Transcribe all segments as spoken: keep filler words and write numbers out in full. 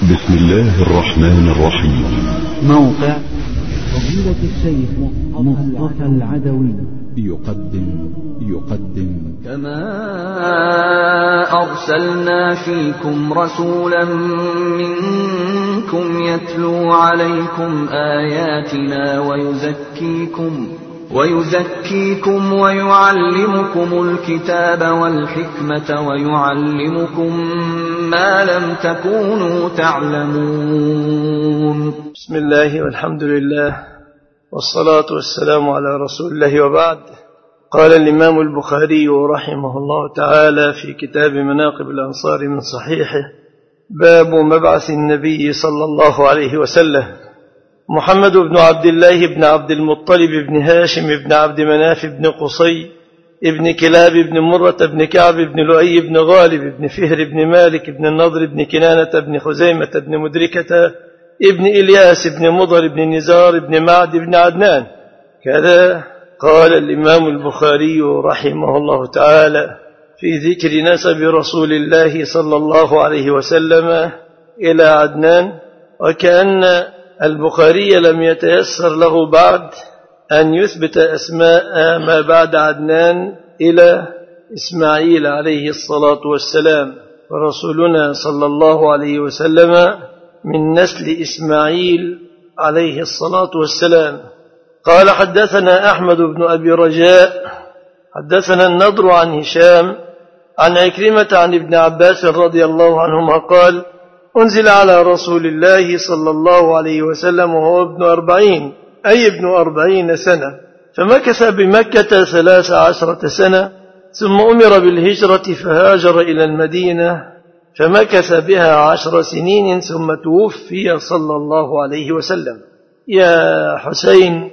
بسم الله الرحمن الرحيم. موقع فضيلة الشيخ مصطفى العدوي يقدم يقدم كما أرسلنا فيكم رسولا منكم يتلو عليكم آياتنا ويزكيكم ويزكيكم ويعلمكم الكتاب والحكمة ويعلمكم ما لم تكونوا تعلمون. بسم الله والحمد لله والصلاة والسلام على رسول الله، وبعد. قال الإمام البخاري رحمه الله تعالى في كتاب مناقب الأنصار من صحيحه: باب مبعث النبي صلى الله عليه وسلم. محمد بن عبد الله بن عبد المطلب بن هاشم بن عبد مناف بن قصي ابن كلاب بن مرة بن كعب بن لؤي بن غالب بن فهر بن مالك بن النضر بن كنانة بن خزيمة بن مدركة ابن إلياس بن مضر بن نزار بن معد بن عدنان. كذا قال الإمام البخاري رحمه الله تعالى في ذكر نسب رسول الله صلى الله عليه وسلم إلى عدنان، وكأن البخاري لم يتيسر له بعد أن يثبت أسماء ما بعد عدنان إلى إسماعيل عليه الصلاة والسلام، ورسولنا صلى الله عليه وسلم من نسل إسماعيل عليه الصلاة والسلام. قال: حدثنا أحمد بن أبي رجاء حدثنا النضر عن هشام عن عكرمة عن ابن عباس رضي الله عنهما قال: أنزل على رسول الله صلى الله عليه وسلم وهو ابن أربعين، أي ابن أربعين سنة، فمكث بمكة ثلاث عشرة سنة، ثم أمر بالهجرة فهاجر إلى المدينة فمكث بها عشر سنين، ثم توفي صلى الله عليه وسلم. يا حسين،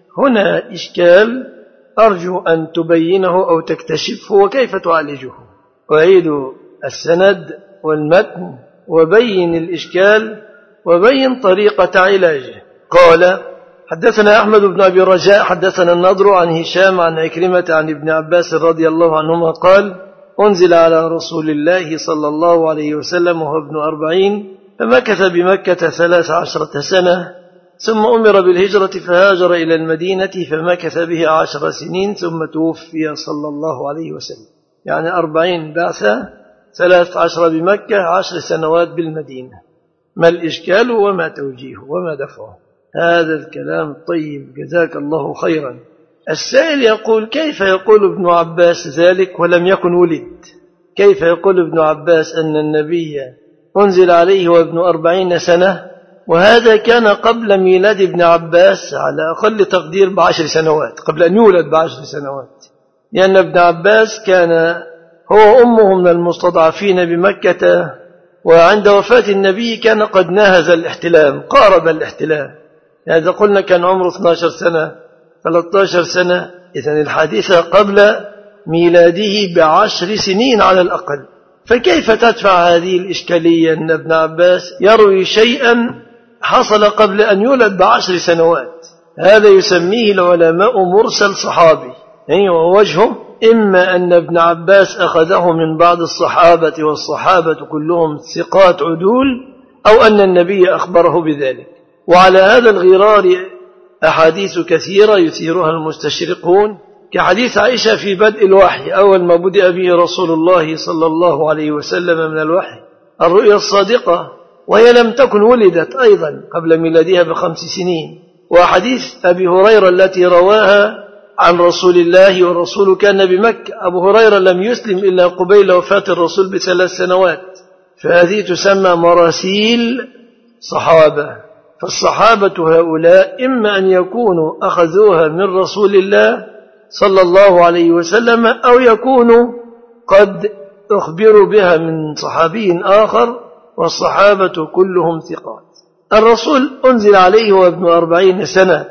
هنا إشكال أرجو أن تبينه أو تكتشفه وكيف تعالجه. أعيد السند والمتن وبين الإشكال وبين طريقة علاجه. قال: حدثنا أحمد بن أبي رجاء حدثنا النضر عن هشام عن عكرمة عن ابن عباس رضي الله عنهما قال: أنزل على رسول الله صلى الله عليه وسلم وهو ابن أربعين، فمكث بمكة ثلاث عشرة سنة، ثم أمر بالهجرة فهاجر إلى المدينة فمكث بها عشر سنين، ثم توفي صلى الله عليه وسلم. يعني أربعين بعثة، ثلاث عشر بمكة، عشر سنوات بالمدينة. ما الإشكال وما توجيهه وما دفعه؟ هذا الكلام طيب، جزاك الله خيرا. السائل يقول: كيف يقول ابن عباس ذلك ولم يكن ولد؟ كيف يقول ابن عباس أن النبي أنزل عليه وابن أربعين سنة، وهذا كان قبل ميلاد ابن عباس على أقل تقدير بعشر سنوات، قبل أن يولد بعشر سنوات، لأن ابن عباس كان هو أمه من المستضعفين بمكة، وعند وفاة النبي كان قد ناهز الاحتلام، قارب الاحتلام. يعني قلنا كان عمره اثنتي عشرة سنة، ثلاثة عشر سنة، إذن الحادثة قبل ميلاده بعشر سنين على الأقل. فكيف تدفع هذه الإشكالية أن ابن عباس يروي شيئا حصل قبل أن يولد بعشر سنوات؟ هذا يسميه العلماء مرسل صحابي. يعني ووجهه إما أن ابن عباس أخذه من بعض الصحابة والصحابة كلهم ثقات عدول، أو أن النبي أخبره بذلك. وعلى هذا الغرار أحاديث كثيرة يثيرها المستشرقون، كحديث عائشة في بدء الوحي، أول ما بدأ به رسول الله صلى الله عليه وسلم من الوحي، الرؤيا الصادقة، وهي لم تكن ولدت أيضا قبل ميلادها بخمس سنين. وحديث أبي هريرة التي رواها عن رسول الله والرسول كان بمكة، أبو هريرة لم يسلم إلا قبيل وفاة الرسول بثلاث سنوات، فهذه تسمى مراسيل صحابة. فالصحابة هؤلاء إما أن يكونوا أخذوها من رسول الله صلى الله عليه وسلم، أو يكونوا قد أخبروا بها من صحابي آخر، والصحابة كلهم ثقات. الرسول أنزل عليه وابن أربعين سنة،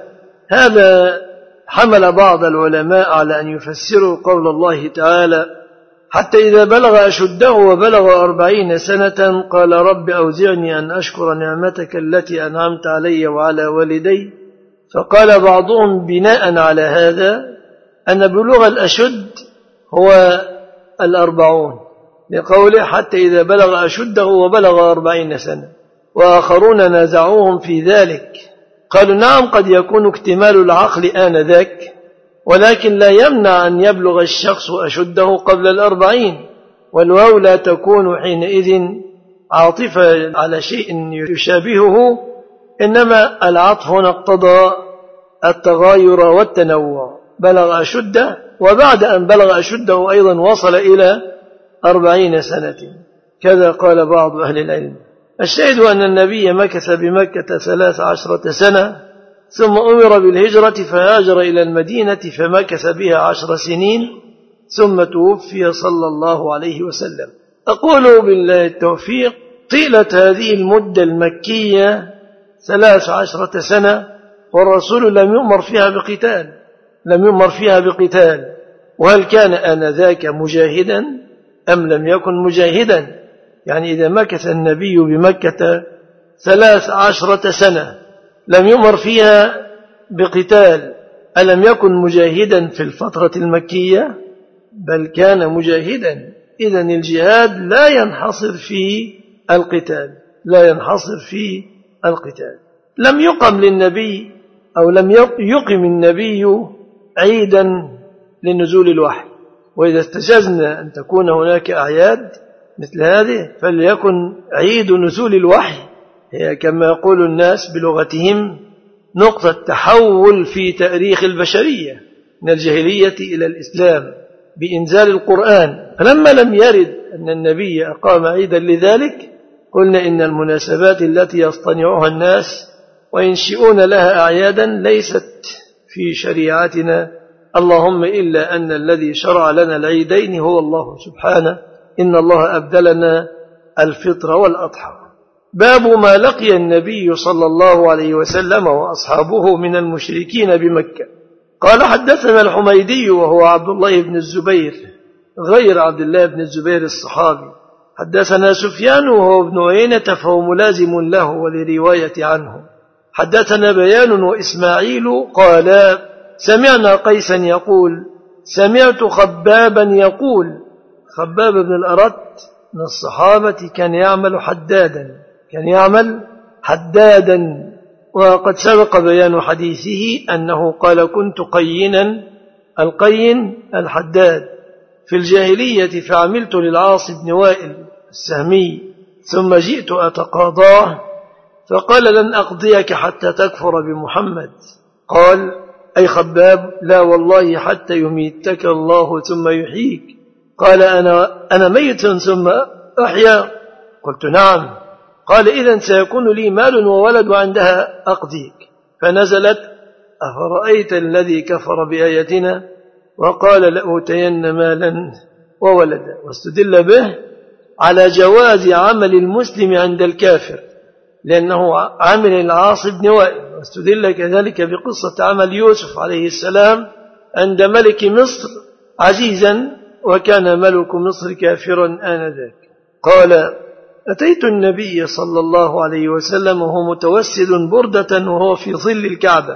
هذا حمل بعض العلماء على أن يفسروا قول الله تعالى: حتى إذا بلغ أشده وبلغ أربعين سنة قال: رب أوزعني أن أشكر نعمتك التي أنعمت علي وعلى والدي. فقال بعضهم بناء على هذا أن بلوغ الأشد هو الأربعون، لقوله: حتى إذا بلغ أشده وبلغ أربعين سنة. وآخرون نازعوهم في ذلك، قالوا نعم قد يكون اكتمال العقل آنذاك، ولكن لا يمنع أن يبلغ الشخص أشده قبل الأربعين، والواو لا تكون حينئذ عاطفة على شيء يشابهه، إنما العطف هنا اقتضى التغاير والتنوع. بلغ أشده، وبعد أن بلغ أشده أيضا وصل إلى أربعين سنة، كذا قال بعض أهل العلم. الشاهد أن النبي مكث بمكة ثلاث عشرة سنة، ثم أمر بالهجرة فهاجر إلى المدينة فمكث بها عشر سنين، ثم توفي صلى الله عليه وسلم. أقول بالله التوفيق، طيلة هذه المدة المكية ثلاث عشرة سنة والرسول لم يؤمر فيها بقتال، لم يؤمر فيها بقتال. وهل كان آنذاك مجاهدا أم لم يكن مجاهدا؟ يعني إذا مكث النبي بمكة ثلاث عشرة سنة لم يؤمر فيها بقتال، ألم يكن مجاهدا في الفترة المكية؟ بل كان مجاهدا. إذن الجهاد لا ينحصر في القتال، لا ينحصر في القتال. لم يقم للنبي أو لم يقم النبي عيدا لنزول الوحي، وإذا استجزنا أن تكون هناك أعياد مثل هذه فليكن عيد نزول الوحي هي كما يقول الناس بلغتهم نقطة تحول في تاريخ البشرية من الجاهلية إلى الإسلام بإنزال القرآن. فلما لم يرد أن النبي أقام عيدا لذلك قلنا إن المناسبات التي يصطنعها الناس وينشئون لها أعيادا ليست في شريعتنا، اللهم إلا أن الذي شرع لنا العيدين هو الله سبحانه، إن الله أبدلنا الفطر والأضحى. باب ما لقي النبي صلى الله عليه وسلم وأصحابه من المشركين بمكة. قال حدثنا الحميدي وهو عبد الله بن الزبير غير عبد الله بن الزبير الصحابي، حدثنا سفيان وهو ابن عيينة فهو ملازم له ولرواية عنه، حدثنا بيان وإسماعيل قال سمعنا قيسا يقول سمعت خبابا يقول. خباب بن الأرت من الصحابة كان يعمل حدادا، كان يعمل حدادا وقد سبق بيان حديثه أنه قال كنت قينا، القين الحداد في الجاهلية، فعملت للعاص بن وائل السهمي ثم جئت أتقاضاه فقال لن أقضيك حتى تكفر بمحمد. قال أي خباب لا والله حتى يميتك الله ثم يحييك. قال أنا, أنا ميت ثم أحيا؟ قلت نعم. قال إذن سيكون لي مال وولد وعندها أقضيك. فنزلت أفرأيت الذي كفر بآياتنا وقال لأوتين مالا وولدا، واستدل به على جواز عمل المسلم عند الكافر لأنه عمل العاص بن وائل، واستدل كذلك بقصة عمل يوسف عليه السلام عند ملك مصر عزيزا وكان ملك مصر كافرا آنذاك. قال أتيت النبي صلى الله عليه وسلم وهو متوسد بردة وهو في ظل الكعبة،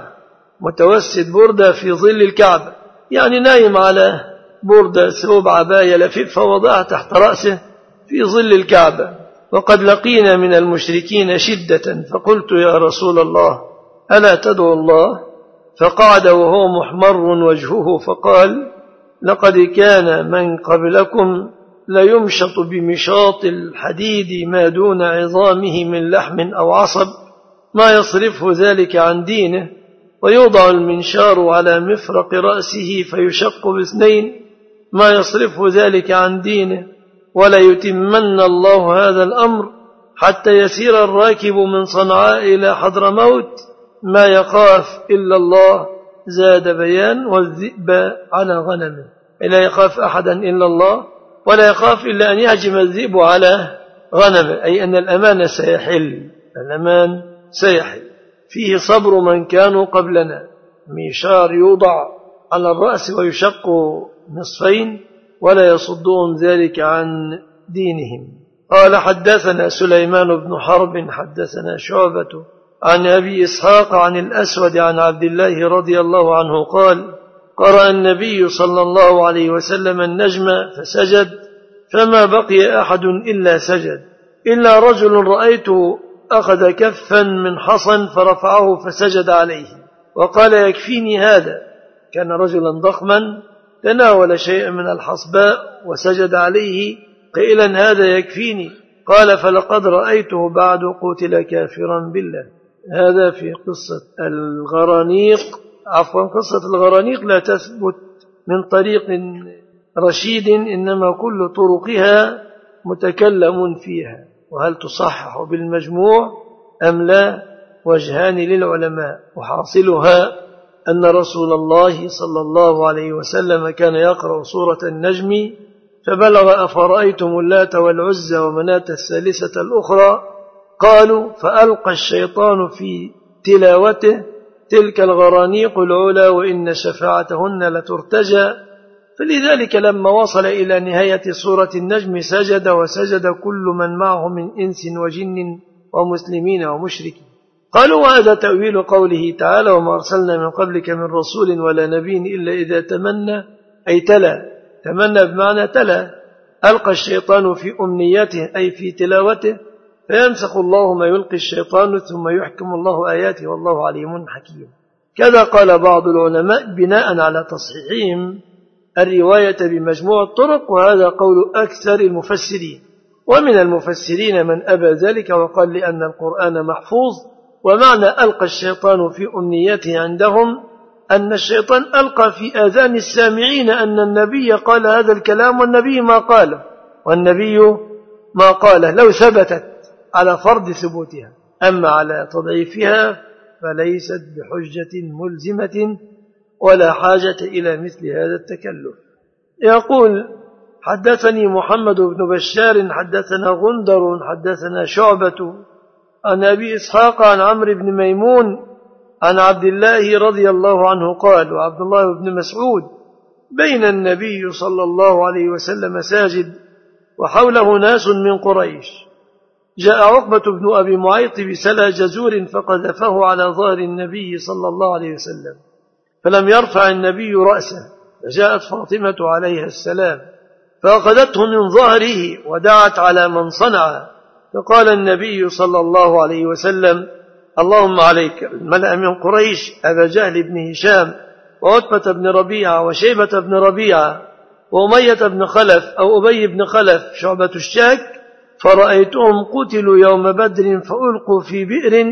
متوسد بردة في ظل الكعبة يعني نايم على بردة ثوب عباية لفيف وضعها تحت رأسه في ظل الكعبة، وقد لقينا من المشركين شدة، فقلت يا رسول الله ألا تدعو الله؟ فقعد وهو محمر وجهه فقال لقد كان من قبلكم ليمشط بمشاط الحديد ما دون عظامه من لحم أو عصب ما يصرفه ذلك عن دينه، ويوضع المنشار على مفرق رأسه فيشق باثنين ما يصرفه ذلك عن دينه، ولا يتمن الله هذا الأمر حتى يسير الراكب من صنعاء إلى حضرموت ما يخاف إلا الله، زاد بيان والذئب على غنمه، لا يخاف أحدا إلا الله ولا يخاف إلا أن يهجم الذئب على غنمه، أي أن الأمان سيحل، الأمان سيحل. فيه صبر من كانوا قبلنا، ميشار يوضع على الرأس ويشق نصفين ولا يصدهم ذلك عن دينهم. قال حدثنا سليمان بن حرب حدثنا شعبة عن أبي إسحاق عن الأسود عن عبد الله رضي الله عنه قال قرأ النبي صلى الله عليه وسلم النجم فسجد فما بقي أحد إلا سجد إلا رجل رأيته أخذ كفا من حصن فرفعه فسجد عليه وقال يكفيني هذا. كان رجلا ضخما تناول شيئا من الحصباء وسجد عليه قائلا هذا يكفيني. قال فلقد رأيته بعد قتل كافرا بالله. هذا في قصة الغرانيق. عفوا قصة الغرانيق لا تثبت من طريق رشيد، إنما كل طرقها متكلم فيها، وهل تصحح بالمجموع أم لا وجهان للعلماء. وحاصلها أن رسول الله صلى الله عليه وسلم كان يقرأ سورة النجم فبلغ أفرأيتم اللات والعزى ومناة الثالثة الأخرى. قالوا فألقى الشيطان في تلاوته تلك الغرانيق العلا وإن شفاعتهن لترتجى. فلذلك لما وصل إلى نهاية سورة النجم سجد، وسجد كل من معه من إنس وجن ومسلمين ومشركين. قالوا وهذا تأويل قوله تعالى وما أرسلنا من قبلك من رسول ولا نبي إلا إذا تمنى، أي تلا، تمنى بمعنى تلا، ألقى الشيطان في أمنيته أي في تلاوته فينسخ الله ما يلقي الشيطان ثم يحكم الله آياته والله عليم حكيم. كذا قال بعض العلماء بناء على تصحيحهم الرواية بمجموع الطرق، وهذا قول أكثر المفسرين. ومن المفسرين من أبى ذلك وقال لأن القرآن محفوظ، ومعنى ألقى الشيطان في أمنيته عندهم أن الشيطان ألقى في آذان السامعين أن النبي قال هذا الكلام والنبي ما قاله والنبي ما قاله لو ثبتت على فرض ثبوتها. أما على تضعيفها فليست بحجة ملزمة ولا حاجة إلى مثل هذا التكلف. يقول حدثني محمد بن بشار حدثنا غندر حدثنا شعبة عن أبي إسحاق عن عمرو بن ميمون عن عبد الله رضي الله عنه قال وعبد الله بن مسعود بين النبي صلى الله عليه وسلم ساجد وحوله ناس من قريش، جاء عقبة بن أبي معيط بسلى جزور فقذفه على ظهر النبي صلى الله عليه وسلم فلم يرفع النبي رأسه، فجاءت فاطمة عليها السلام فأخذته من ظهره ودعت على من صنع، فقال النبي صلى الله عليه وسلم اللهم عليك الملأ من قريش أبا جهل بن هشام وعتبة بن ربيعة وشيبة بن ربيعة وأمية بن خلف أو أبي بن خلف شعبة الشاك، فرأيتهم قتلوا يوم بدر فألقوا في بئر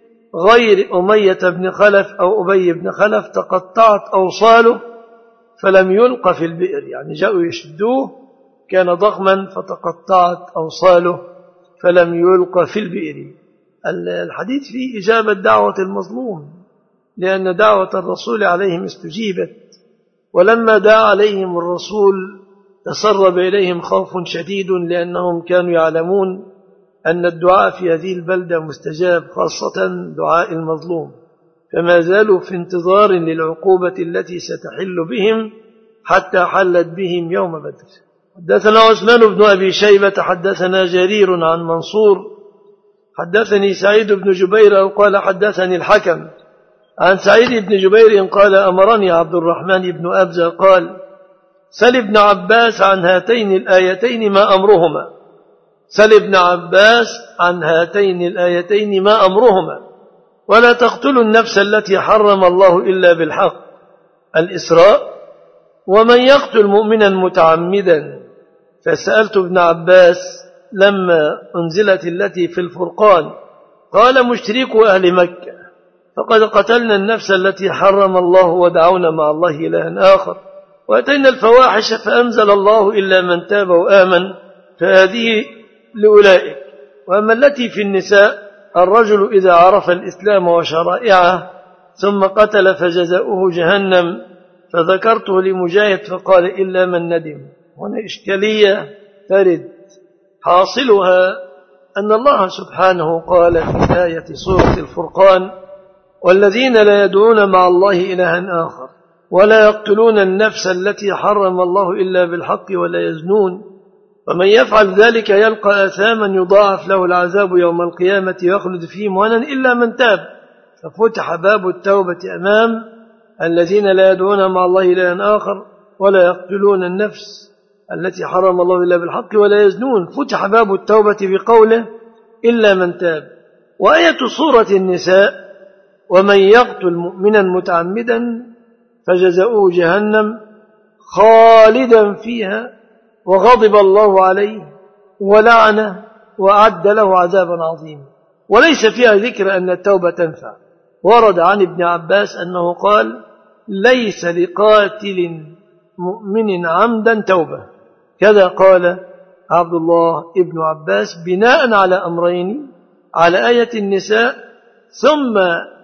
غير أمية بن خلف أو أبي بن خلف تقطعت أوصاله فلم يلق في البئر، يعني جاءوا يشدوه كان ضخما فتقطعت أوصاله فلم يلق في البئر. الحديث فيه إجابة دعوة المظلوم، لأن دعوة الرسول عليهم استجيبت، ولما دعا عليهم الرسول تسرب إليهم خوف شديد لأنهم كانوا يعلمون أن الدعاء في هذه البلدة مستجاب، خاصة دعاء المظلوم، فما زالوا في انتظار للعقوبة التي ستحل بهم حتى حلت بهم يوم بدر. حدثنا عثمان بن أبي شيبة حدثنا جرير عن منصور حدثني سعيد بن جبير أو قال حدثني الحكم عن سعيد بن جبير قال أمرني عبد الرحمن بن أبزة قال سل ابن عباس عن هاتين الآيتين ما أمرهما، سل ابن عباس عن هاتين الآيتين ما أمرهما، ولا تقتلوا النفس التي حرم الله إلا بالحق الإسراء، ومن يقتل مؤمنا متعمدا. فسألت ابن عباس لما أنزلت التي في الفرقان قال مشركو أهل مكة فقد قتلنا النفس التي حرم الله ودعونا مع الله إلها آخر، وأتينا الفواحش فأنزل الله إلا من تاب وآمن فهذه لأولئك. وأما التي في النساء الرجل إذا عرف الإسلام وشرائعه ثم قتل فجزاؤه جهنم، فذكرته لمجاهد فقال إلا من ندم. هنا إشكالية ترد حاصلها أن الله سبحانه قال في آية سورة الفرقان والذين لا يدعون مع الله إلها آخر ولا يقتلون النفس التي حرم الله إلا بالحق ولا يزنون، ومن يفعل ذلك يلقى آثاما يضاعف له العذاب يوم القيامة ويخلد فيه مهانا إلا من تاب، ففتح باب التوبة أمام الذين لا يدعون مع الله إلها آخر ولا يقتلون النفس التي حرم الله إلا بالحق ولا يزنون، فتح باب التوبة بقوله إلا من تاب. وآية سورة النساء: ومن يقتل مؤمنا متعمدا فجزاؤه جهنم خالدا فيها وغضب الله عليه ولعنه وأعد له عذابا عظيما. وليس فيها ذكر أن التوبة تنفع. ورد عن ابن عباس أنه قال: ليس لقاتل مؤمن عمدا توبة. كذا قال عبد الله ابن عباس بناء على أمرين: على آية النساء، ثم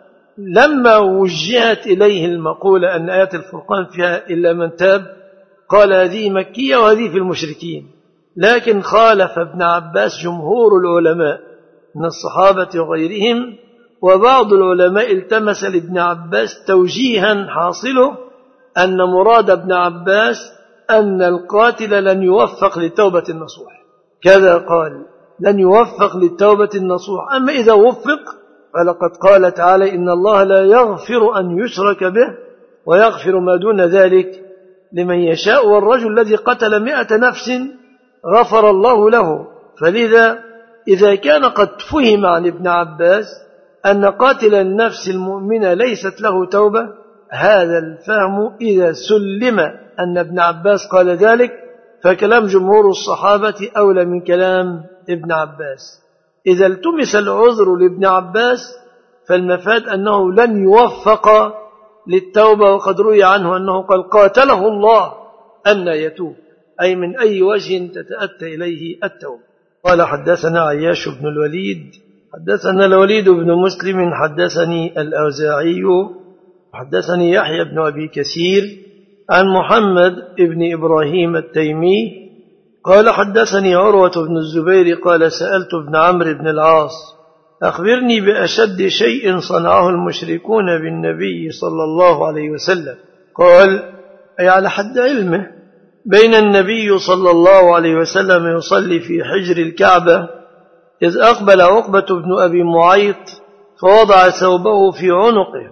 لما وجهت إليه المقولة أن آية الفرقان فيها إلا من تاب، قال هذه مكية وهذه في المشركين. لكن خالف ابن عباس جمهور العلماء من الصحابة وغيرهم، وبعض العلماء التمس لابن عباس توجيها حاصله أن مراد ابن عباس أن القاتل لن يوفق للتوبة النصوح. كذا قال: لن يوفق للتوبة النصوح. أما إذا وفق فلقد قال تعالى: إن الله لا يغفر أن يشرك به ويغفر ما دون ذلك لمن يشاء. والرجل الذي قتل مئة نفس غفر الله له. فلذا إذا كان قد فهم عن ابن عباس أن قاتل النفس المؤمنة ليست له توبة، هذا الفهم إذا سلم أن ابن عباس قال ذلك، فكلام جمهور الصحابة أولى من كلام ابن عباس. إذا التمس العذر لابن عباس فالمفاد أنه لن يوفق للتوبة، وقد روي عنه أنه قال: قاتله الله أن يتوب، أي من أي وجه تتأتى إليه التوبة. قال: حدثنا عياش بن الوليد حدثنا الوليد بن مسلم حدثني الأوزاعي حدثني يحيى بن أبي كثير عن محمد بن إبراهيم التيمي قال: حدثني عروة بن الزبير قال: سألت ابن عمرو بن العاص: أخبرني بأشد شيء صنعه المشركون بالنبي صلى الله عليه وسلم. قال: أي على حد علمه. بين النبي صلى الله عليه وسلم يصلي في حجر الكعبة إذ أقبل عقبة بن أبي معيط فوضع ثوبه في عنقه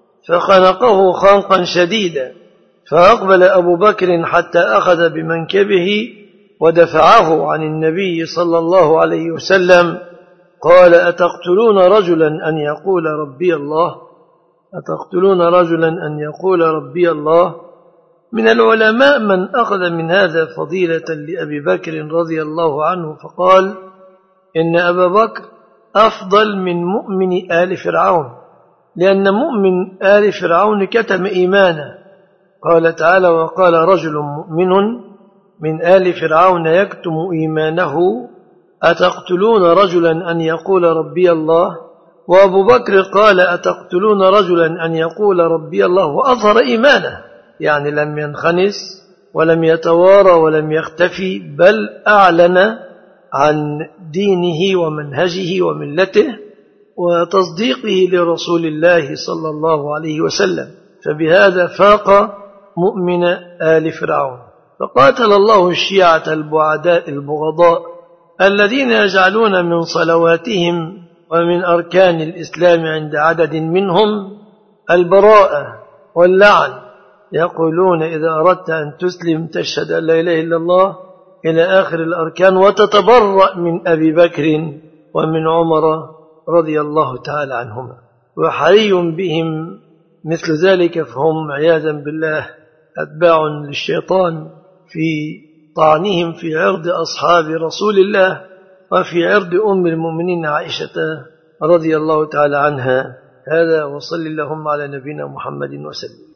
فخنقه خنقا شديدا، فأقبل أبو بكر حتى أخذ بمنكبه ودفعه عن النبي صلى الله عليه وسلم. قال: أتقتلون رجلا أن يقول ربي الله أتقتلون رجلا أن يقول ربي الله. من العلماء من أخذ من هذا فضيلة لأبي بكر رضي الله عنه، فقال: إن أبا بكر أفضل من مؤمن آل فرعون، لأن مؤمن آل فرعون كتم إيمانه. قال تعالى: وقال رجل مؤمن من آل فرعون يكتم إيمانه أتقتلون رجلا أن يقول ربي الله. وأبو بكر قال: أتقتلون رجلا أن يقول ربي الله وأظهر إيمانه، يعني لم ينخنس ولم يتوارى ولم يختفي، بل أعلن عن دينه ومنهجه وملته وتصديقه لرسول الله صلى الله عليه وسلم، فبهذا فاق مؤمن آل فرعون. فقاتل الله الشيعة البعداء البغضاء الذين يجعلون من صلواتهم ومن أركان الإسلام عند عدد منهم البراءة واللعن، يقولون: إذا أردت أن تسلم تشهد أن لا إله إلا الله إلى آخر الأركان، وتتبرأ من أبي بكر ومن عمر رضي الله تعالى عنهما. وحري بهم مثل ذلك، فهم عياذا بالله أتباع للشيطان في طعنهم في عرض أصحاب رسول الله وفي عرض أم المؤمنين عائشة رضي الله تعالى عنها. هذا، وصل اللهم على نبينا محمد وسلم.